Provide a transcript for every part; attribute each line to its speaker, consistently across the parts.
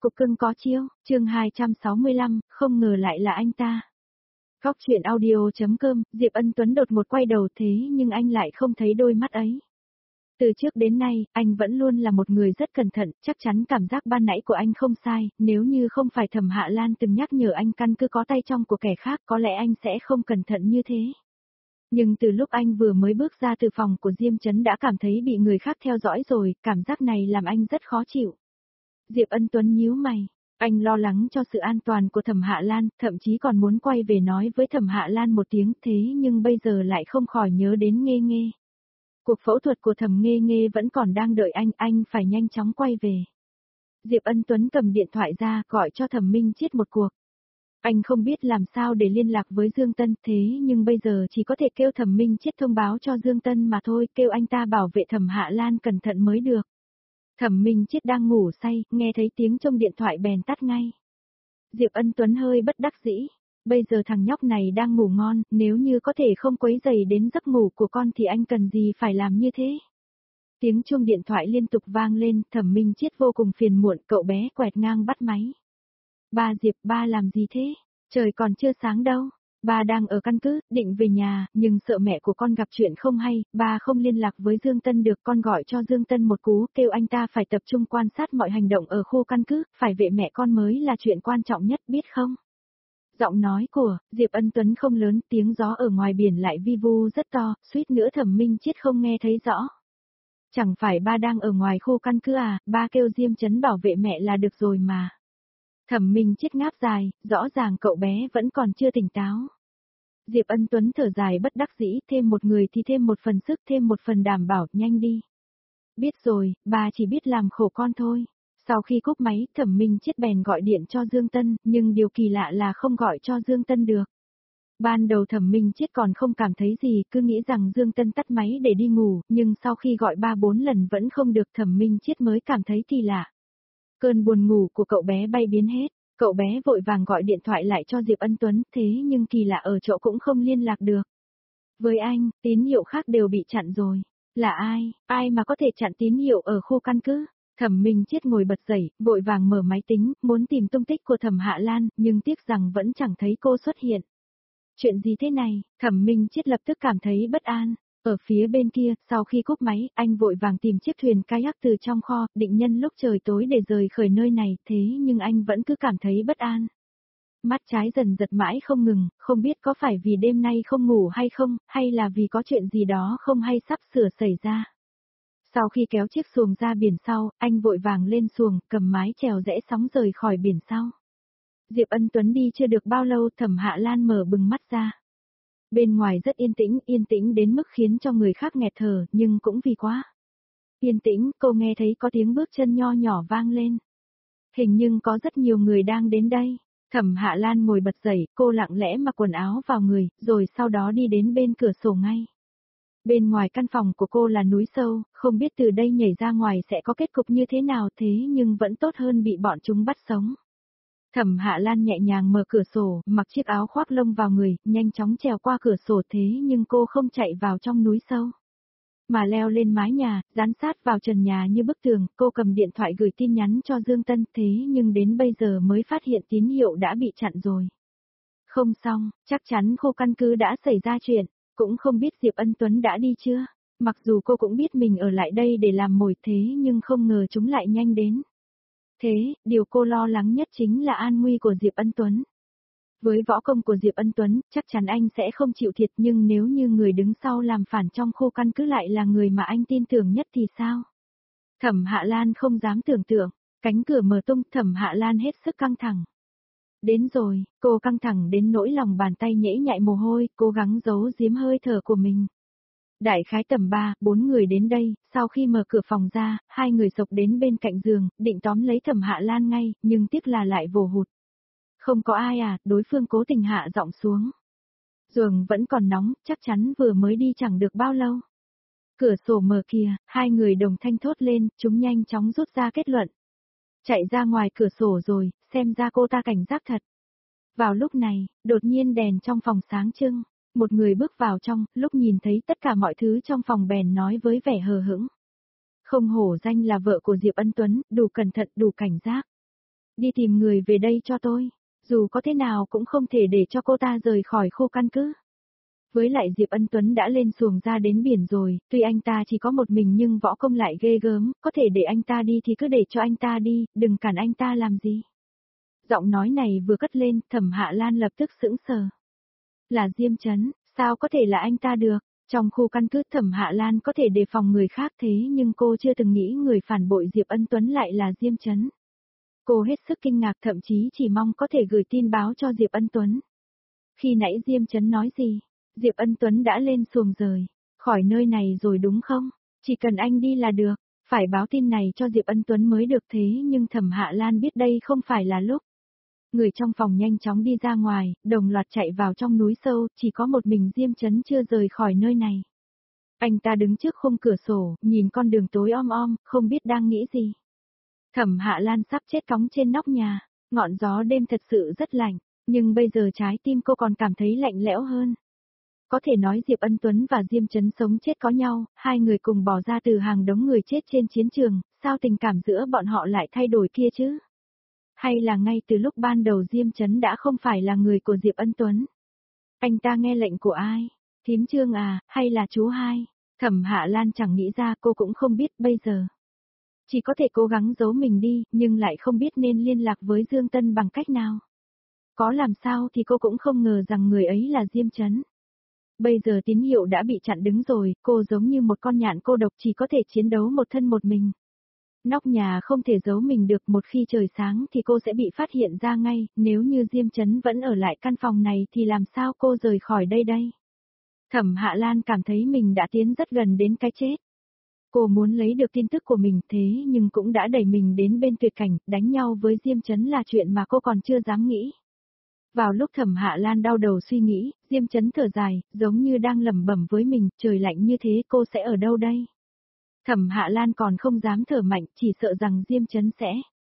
Speaker 1: cục cưng có chiêu, chương 265, không ngờ lại là anh ta. Góc chuyện audio.com, Diệp Ân Tuấn đột ngột quay đầu thế nhưng anh lại không thấy đôi mắt ấy. Từ trước đến nay, anh vẫn luôn là một người rất cẩn thận, chắc chắn cảm giác ban nãy của anh không sai, nếu như không phải Thẩm Hạ Lan từng nhắc nhở anh căn cứ có tay trong của kẻ khác có lẽ anh sẽ không cẩn thận như thế. Nhưng từ lúc anh vừa mới bước ra từ phòng của Diêm Chấn đã cảm thấy bị người khác theo dõi rồi, cảm giác này làm anh rất khó chịu. Diệp Ân Tuấn nhíu mày, anh lo lắng cho sự an toàn của Thẩm Hạ Lan, thậm chí còn muốn quay về nói với Thẩm Hạ Lan một tiếng thế nhưng bây giờ lại không khỏi nhớ đến Nghê Nghê. Cuộc phẫu thuật của Thẩm Nghê Nghê vẫn còn đang đợi anh phải nhanh chóng quay về. Diệp Ân Tuấn cầm điện thoại ra gọi cho Thẩm Minh Chiết một cuộc. Anh không biết làm sao để liên lạc với Dương Tân thế nhưng bây giờ chỉ có thể kêu Thẩm Minh Chiết thông báo cho Dương Tân mà thôi, kêu anh ta bảo vệ Thẩm Hạ Lan cẩn thận mới được. Thẩm Minh Chiết đang ngủ say, nghe thấy tiếng chuông điện thoại bèn tắt ngay. Diệp Ân Tuấn hơi bất đắc dĩ, bây giờ thằng nhóc này đang ngủ ngon, nếu như có thể không quấy rầy đến giấc ngủ của con thì anh cần gì phải làm như thế. Tiếng chuông điện thoại liên tục vang lên, Thẩm Minh Chiết vô cùng phiền muộn, cậu bé quẹt ngang bắt máy. Ba Diệp, ba làm gì thế? Trời còn chưa sáng đâu. Ba đang ở căn cứ, định về nhà, nhưng sợ mẹ của con gặp chuyện không hay, ba không liên lạc với Dương Tân được, con gọi cho Dương Tân một cú, kêu anh ta phải tập trung quan sát mọi hành động ở khu căn cứ, phải vệ mẹ con mới là chuyện quan trọng nhất, biết không? Giọng nói của Diệp Ân Tuấn không lớn, tiếng gió ở ngoài biển lại vi vu rất to, suýt nữa Thẩm Minh Chiết không nghe thấy rõ. Chẳng phải ba đang ở ngoài khu căn cứ à, ba kêu Diêm Chấn bảo vệ mẹ là được rồi mà. Thẩm Minh Chiết ngáp dài, rõ ràng cậu bé vẫn còn chưa tỉnh táo. Diệp Ân Tuấn thở dài bất đắc dĩ, thêm một người thì thêm một phần sức, thêm một phần đảm bảo, nhanh đi. Biết rồi, bà chỉ biết làm khổ con thôi. Sau khi cúp máy, Thẩm Minh Chiết bèn gọi điện cho Dương Tân, nhưng điều kỳ lạ là không gọi cho Dương Tân được. Ban đầu Thẩm Minh Chiết còn không cảm thấy gì, cứ nghĩ rằng Dương Tân tắt máy để đi ngủ, nhưng sau khi gọi 3-4 lần vẫn không được, Thẩm Minh Chiết mới cảm thấy kỳ lạ. Cơn buồn ngủ của cậu bé bay biến hết, cậu bé vội vàng gọi điện thoại lại cho Diệp Ân Tuấn, thế nhưng kỳ lạ ở chỗ cũng không liên lạc được. Với anh, tín hiệu khác đều bị chặn rồi. Là ai, ai mà có thể chặn tín hiệu ở khu căn cứ? Thẩm Minh Chiết ngồi bật dậy, vội vàng mở máy tính, muốn tìm tung tích của Thẩm Hạ Lan, nhưng tiếc rằng vẫn chẳng thấy cô xuất hiện. Chuyện gì thế này? Thẩm Minh Chiết lập tức cảm thấy bất an. Ở phía bên kia, sau khi cúp máy, anh vội vàng tìm chiếc thuyền kayak từ trong kho, định nhân lúc trời tối để rời khỏi nơi này, thế nhưng anh vẫn cứ cảm thấy bất an. Mắt trái dần giật mãi không ngừng, không biết có phải vì đêm nay không ngủ hay không, hay là vì có chuyện gì đó không hay sắp sửa xảy ra. Sau khi kéo chiếc xuồng ra biển sau, anh vội vàng lên xuồng, cầm mái chèo rẽ sóng rời khỏi biển sau. Diệp Ân Tuấn đi chưa được bao lâu, Thẩm Hạ Lan mở bừng mắt ra. Bên ngoài rất yên tĩnh đến mức khiến cho người khác nghẹt thở, nhưng cũng vì quá yên tĩnh, cô nghe thấy có tiếng bước chân nho nhỏ vang lên. Hình như có rất nhiều người đang đến đây. Thẩm Hạ Lan ngồi bật dậy, cô lặng lẽ mặc quần áo vào người, rồi sau đó đi đến bên cửa sổ ngay. Bên ngoài căn phòng của cô là núi sâu, không biết từ đây nhảy ra ngoài sẽ có kết cục như thế nào, thế nhưng vẫn tốt hơn bị bọn chúng bắt sống. Thẩm Hạ Lan nhẹ nhàng mở cửa sổ, mặc chiếc áo khoác lông vào người, nhanh chóng trèo qua cửa sổ, thế nhưng cô không chạy vào trong núi sâu, mà leo lên mái nhà, dán sát vào trần nhà như bức tường. Cô cầm điện thoại gửi tin nhắn cho Dương Tân, thế nhưng đến bây giờ mới phát hiện tín hiệu đã bị chặn rồi. Không xong, chắc chắn khu căn cứ đã xảy ra chuyện, cũng không biết Diệp Ân Tuấn đã đi chưa. Mặc dù cô cũng biết mình ở lại đây để làm mồi, thế nhưng không ngờ chúng lại nhanh đến. Thế, điều cô lo lắng nhất chính là an nguy của Diệp Ân Tuấn. Với võ công của Diệp Ân Tuấn, chắc chắn anh sẽ không chịu thiệt, nhưng nếu như người đứng sau làm phản trong khu căn cứ lại là người mà anh tin tưởng nhất thì sao? Thẩm Hạ Lan không dám tưởng tượng, cánh cửa mở tung, Thẩm Hạ Lan hết sức căng thẳng. Đến rồi, cô căng thẳng đến nỗi lòng bàn tay nhễ nhại mồ hôi, cố gắng giấu giếm hơi thở của mình. Đại khái tầm 3-4 người đến đây, sau khi mở cửa phòng ra, 2 người xộc đến bên cạnh giường, định tóm lấy Thẩm Hạ Lan ngay, nhưng tiếc là lại vồ hụt. Không có ai à, đối phương cố tình hạ giọng xuống. Giường vẫn còn nóng, chắc chắn vừa mới đi chẳng được bao lâu. Cửa sổ mở kìa, 2 người đồng thanh thốt lên, chúng nhanh chóng rút ra kết luận. Chạy ra ngoài cửa sổ rồi, xem ra cô ta cảnh giác thật. Vào lúc này, đột nhiên đèn trong phòng sáng trưng. Một người bước vào trong, lúc nhìn thấy tất cả mọi thứ trong phòng bèn nói với vẻ hờ hững. Không hổ danh là vợ của Diệp Ân Tuấn, đủ cẩn thận, đủ cảnh giác. đi tìm người về đây cho tôi. Dù có thế nào cũng không thể để cho cô ta rời khỏi khu căn cứ. Với lại Diệp Ân Tuấn đã lên xuồng ra đến biển rồi, tuy anh ta chỉ có một mình nhưng võ công lại ghê gớm, có thể để anh ta đi thì cứ để cho anh ta đi, đừng cản anh ta làm gì. Giọng nói này vừa cất lên, Thẩm Hạ Lan lập tức sững sờ. Là Diêm Chấn, sao có thể là anh ta được? Trong khu căn cứ Thẩm Hạ Lan có thể đề phòng người khác thế nhưng cô chưa từng nghĩ người phản bội Diệp Ân Tuấn lại là Diêm Chấn. Cô hết sức kinh ngạc thậm chí chỉ mong có thể gửi tin báo cho Diệp Ân Tuấn. Khi nãy Diêm Chấn nói gì? Diệp Ân Tuấn đã lên xuồng rời khỏi nơi này rồi đúng không? Chỉ cần anh đi là được, phải báo tin này cho Diệp Ân Tuấn mới được thế nhưng Thẩm Hạ Lan biết đây không phải là lúc. Người trong phòng nhanh chóng đi ra ngoài, đồng loạt chạy vào trong núi sâu, chỉ có một mình Diêm Chấn chưa rời khỏi nơi này. Anh ta đứng trước khung cửa sổ, nhìn con đường tối om om, không biết đang nghĩ gì. Thẩm Hạ Lan sắp chết cóng trên nóc nhà, ngọn gió đêm thật sự rất lạnh, nhưng bây giờ trái tim cô còn cảm thấy lạnh lẽo hơn. Có thể nói Diệp Ân Tuấn và Diêm Chấn sống chết có nhau, hai người cùng bỏ ra từ hàng đống người chết trên chiến trường, sao tình cảm giữa bọn họ lại thay đổi kia chứ? Hay là ngay từ lúc ban đầu Diêm Chấn đã không phải là người của Diệp Ân Tuấn? Anh ta nghe lệnh của ai? Thím Trương à, hay là chú hai? Thẩm Hạ Lan chẳng nghĩ ra, cô cũng không biết bây giờ. Chỉ có thể cố gắng giấu mình đi, nhưng lại không biết nên liên lạc với Dương Tân bằng cách nào. Có làm sao thì cô cũng không ngờ rằng người ấy là Diêm Chấn. Bây giờ tín hiệu đã bị chặn đứng rồi, cô giống như một con nhạn cô độc chỉ có thể chiến đấu một thân một mình. Nóc nhà không thể giấu mình được, một khi trời sáng thì cô sẽ bị phát hiện ra ngay, nếu như Diêm Chấn vẫn ở lại căn phòng này thì làm sao cô rời khỏi đây đây? Thẩm Hạ Lan cảm thấy mình đã tiến rất gần đến cái chết. Cô muốn lấy được tin tức của mình thế nhưng cũng đã đẩy mình đến bên tuyệt cảnh, đánh nhau với Diêm Chấn là chuyện mà cô còn chưa dám nghĩ. Vào lúc Thẩm Hạ Lan đau đầu suy nghĩ, Diêm Chấn thở dài, giống như đang lẩm bẩm với mình, trời lạnh như thế cô sẽ ở đâu đây? Thẩm Hạ Lan còn không dám thở mạnh, chỉ sợ rằng Diêm Chấn sẽ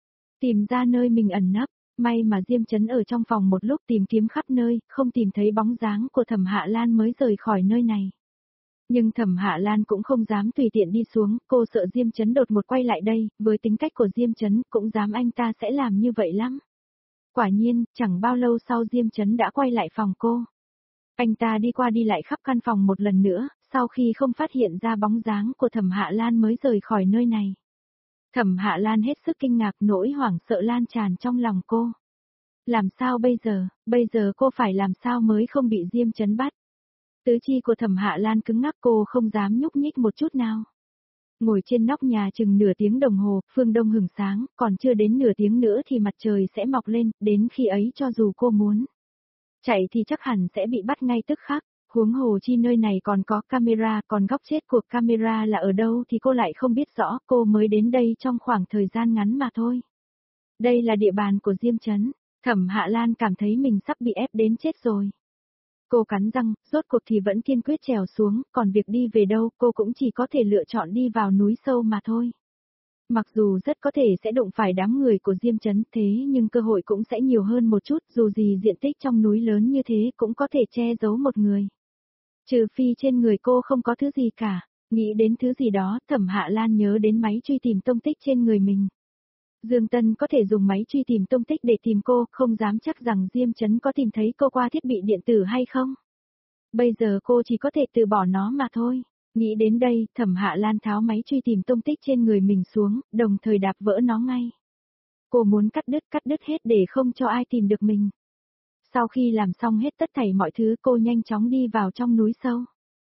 Speaker 1: tìm ra nơi mình ẩn nấp. May mà Diêm Chấn ở trong phòng một lúc tìm kiếm khắp nơi, không tìm thấy bóng dáng của Thẩm Hạ Lan mới rời khỏi nơi này. Nhưng Thẩm Hạ Lan cũng không dám tùy tiện đi xuống, cô sợ Diêm Chấn đột ngột quay lại đây, với tính cách của Diêm Chấn cũng dám anh ta sẽ làm như vậy lắm. Quả nhiên, chẳng bao lâu sau Diêm Chấn đã quay lại phòng cô. Anh ta đi qua đi lại khắp căn phòng một lần nữa, sau khi không phát hiện ra bóng dáng của Thẩm Hạ Lan mới rời khỏi nơi này. Thẩm Hạ Lan hết sức kinh ngạc, nỗi hoảng sợ lan tràn trong lòng cô. Làm sao bây giờ cô phải làm sao mới không bị Diêm Chấn bắt? Tứ chi của Thẩm Hạ Lan cứng ngắc, cô không dám nhúc nhích một chút nào. Ngồi trên nóc nhà chừng nửa tiếng đồng hồ, phương đông hửng sáng, còn chưa đến nửa tiếng nữa thì mặt trời sẽ mọc lên, đến khi ấy cho dù cô muốn chạy thì chắc hẳn sẽ bị bắt ngay tức khắc. Huống hồ chi nơi này còn có camera, còn góc chết của camera là ở đâu thì cô lại không biết rõ, cô mới đến đây trong khoảng thời gian ngắn mà thôi. Đây là địa bàn của Diêm Chấn, Thẩm Hạ Lan cảm thấy mình sắp bị ép đến chết rồi. Cô cắn răng, rốt cuộc thì vẫn kiên quyết trèo xuống, còn việc đi về đâu cô cũng chỉ có thể lựa chọn đi vào núi sâu mà thôi. Mặc dù rất có thể sẽ đụng phải đám người của Diêm Chấn thế nhưng cơ hội cũng sẽ nhiều hơn một chút, dù gì diện tích trong núi lớn như thế cũng có thể che giấu một người. Trừ phi trên người cô không có thứ gì cả, nghĩ đến thứ gì đó, Thẩm Hạ Lan nhớ đến máy truy tìm tung tích trên người mình. Dương Tân có thể dùng máy truy tìm tung tích để tìm cô, không dám chắc rằng Diêm Chấn có tìm thấy cô qua thiết bị điện tử hay không. Bây giờ cô chỉ có thể từ bỏ nó mà thôi. Nghĩ đến đây, Thẩm Hạ Lan tháo máy truy tìm tung tích trên người mình xuống, đồng thời đạp vỡ nó ngay. Cô muốn cắt đứt hết để không cho ai tìm được mình. Sau khi làm xong hết tất thảy mọi thứ, cô nhanh chóng đi vào trong núi sâu.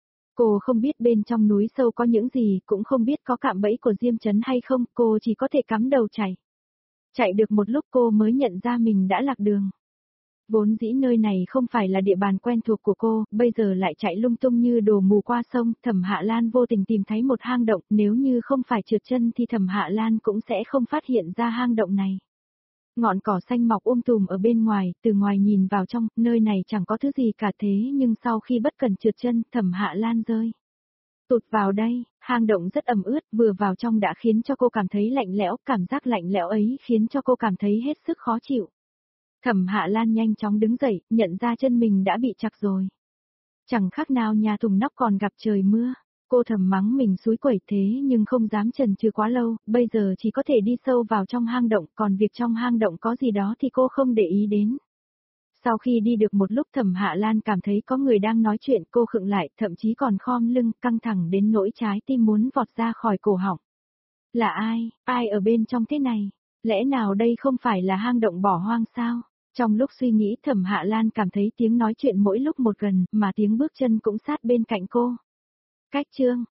Speaker 1: Cô không biết bên trong núi sâu có những gì, cũng không biết có cạm bẫy của Diêm Chấn hay không, cô chỉ có thể cắm đầu chạy. Chạy được một lúc cô mới nhận ra mình đã lạc đường. Vốn dĩ nơi này không phải là địa bàn quen thuộc của cô, bây giờ lại chạy lung tung như đồ mù qua sông, Thẩm Hạ Lan vô tình tìm thấy một hang động, nếu như không phải trượt chân thì Thẩm Hạ Lan cũng sẽ không phát hiện ra hang động này. Ngọn cỏ xanh mọc tùm ở bên ngoài, từ ngoài nhìn vào trong, nơi này chẳng có thứ gì cả thế nhưng sau khi bất cẩn trượt chân, Thẩm Hạ Lan rơi tụt vào đây, hang động rất ẩm ướt, vừa vào trong đã khiến cho cô cảm thấy lạnh lẽo, cảm giác lạnh lẽo ấy khiến cho cô cảm thấy hết sức khó chịu. Thẩm Hạ Lan nhanh chóng đứng dậy, nhận ra chân mình đã bị chặt rồi. Chẳng khác nào nhà thùng nóc còn gặp trời mưa. Cô thầm mắng mình xúi quẩy thế nhưng không dám chần chừ quá lâu, bây giờ chỉ có thể đi sâu vào trong hang động, còn việc trong hang động có gì đó thì cô không để ý đến. Sau khi đi được một lúc Thẩm Hạ Lan cảm thấy có người đang nói chuyện, cô khựng lại, thậm chí còn khom lưng, căng thẳng đến nỗi trái tim muốn vọt ra khỏi cổ họng. Là ai, ai ở bên trong thế này? Lẽ nào đây không phải là hang động bỏ hoang sao? Trong lúc suy nghĩ Thẩm Hạ Lan cảm thấy tiếng nói chuyện mỗi lúc một gần, mà tiếng bước chân cũng sát bên cạnh cô. Cách chương,